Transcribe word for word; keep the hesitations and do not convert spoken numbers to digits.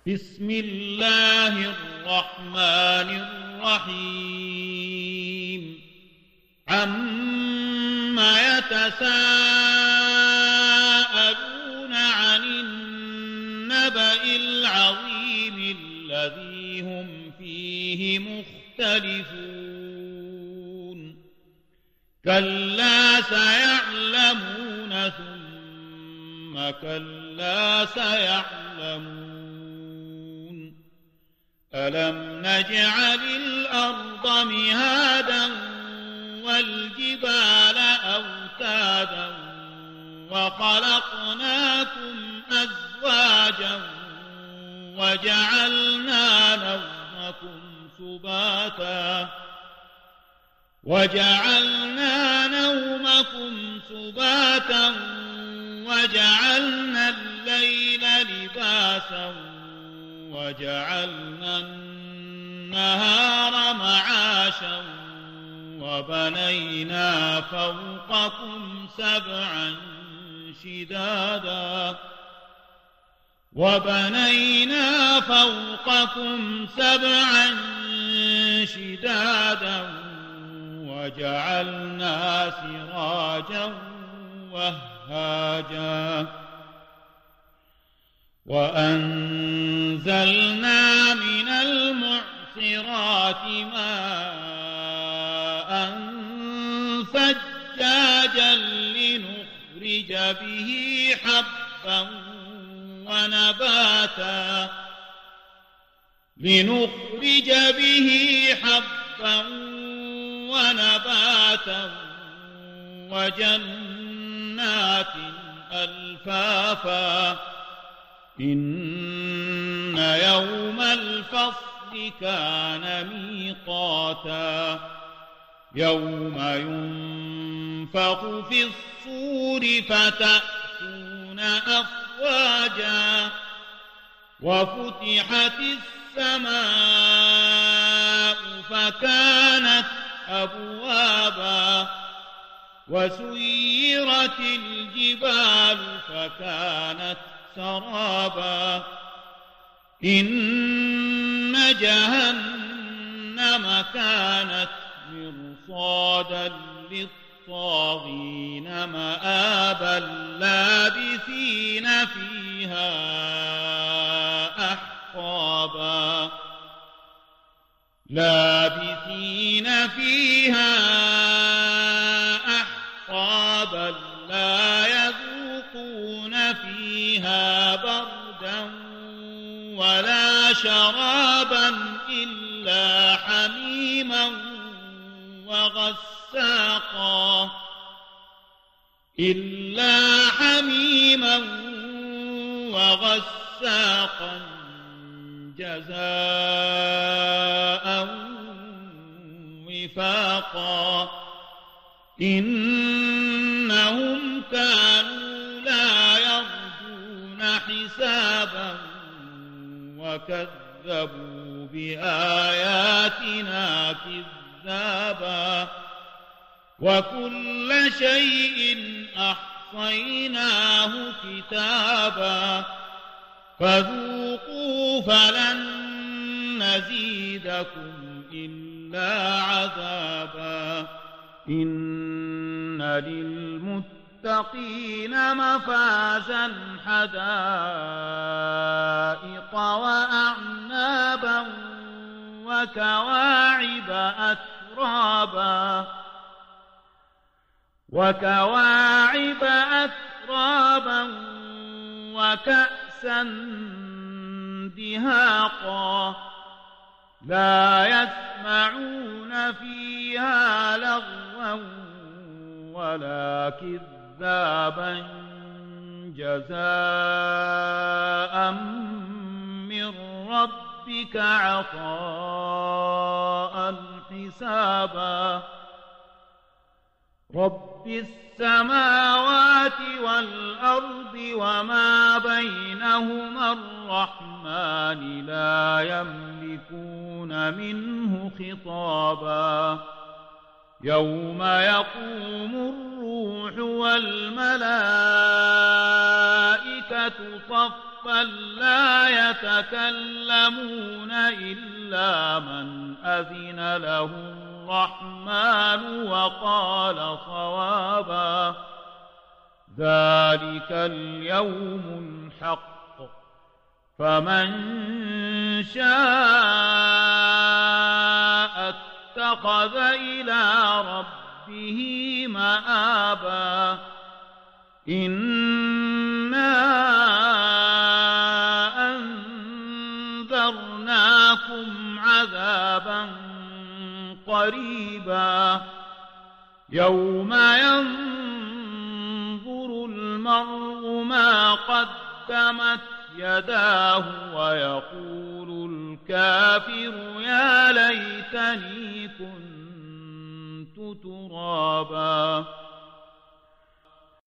بسم الله الرحمن الرحيم عما يتساءلون عن النبأ العظيم الذي هم فيه مختلفون كلا سيعلمون ثم كلا سيعلمون ألم نجعل الأرض مهادا والجبال أوتادا وخلقناكم أزواجا وجعلنا نومكم سباتا وجعلنا نومكم سباتا وجعلنا الليل لباسا وجعلنا النهار معاشا وبنينا فوقكم سبعا شدادا وبنينا فوقكم سبعا شدادا وجعلنا سراجا وهاجا وأنزلنا من المعصرات ماء ثجاجا لنخرج به حبا ونباتا لنخرج به حبا ونباتا وجنات ألفافا إن يوم الفصل كان ميقاتا يوم ينفخ في الصور فتأتون أفواجا وفتحت السماء فكانت أبوابا وسيرت الجبال فكانت سرابا إن جهنم كانت مرصادا للطاغين مآبا لابثين فيها أحقابا لابثين فيها أحقابا لا يذوقون فيها بردا ولا شرابا إلا حميما وغساقا إلا حميما وغساقا جزاء وفاقا إنهم كانوا لا يرجون حسابا وكذبوا بآياتنا كذابا وكل شيء أحصيناه كتابا فذوقوا فلن نزيدكم إلا عذابا إن للمتقين مفازا حدائق وأعنابا وكواعب أترابا وكواعب أترابا وكأسا دهاقا لا يسمعون فيها لغوا ولا كذابا جزاء من ربك عطاء حسابا رب السماوات والأرض وما بينهما الرحمن لا يملكون منه خطابا يوم يقوم الروح والملائكة صفا صفا لا يتكلمون إلا من أذن له الرحمن وقال صوابا ذلك اليوم الحق فمن شاء اتخذ إلى ربه مآبا إنا أنذرناكم عذابا قريبا يوم ينظر المرء ما قدمت يداه ويقول الكافر يا ليتني كنت ترابا